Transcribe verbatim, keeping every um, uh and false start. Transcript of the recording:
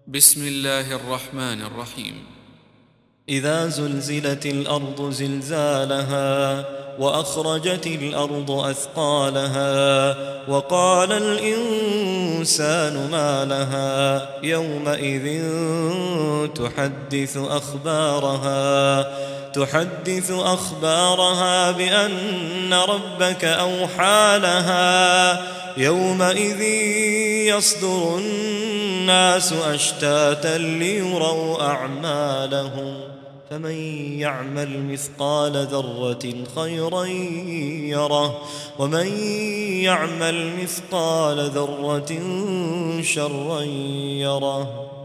بسم الله الرحمن الرحيم. إذا زلزلت الأرض زلزالها وأخرجت الأرض أثقالها وقال الإنسان ما لها يومئذ تحدث أخبارها تحدث أخبارها بأن ربك أوحى لها يومئذ يصدر الناس أشتاتا ليروا أعمالهم فمن يعمل مثقال ذرة خيرا يره ومن يعمل مثقال ذرة شرا يره.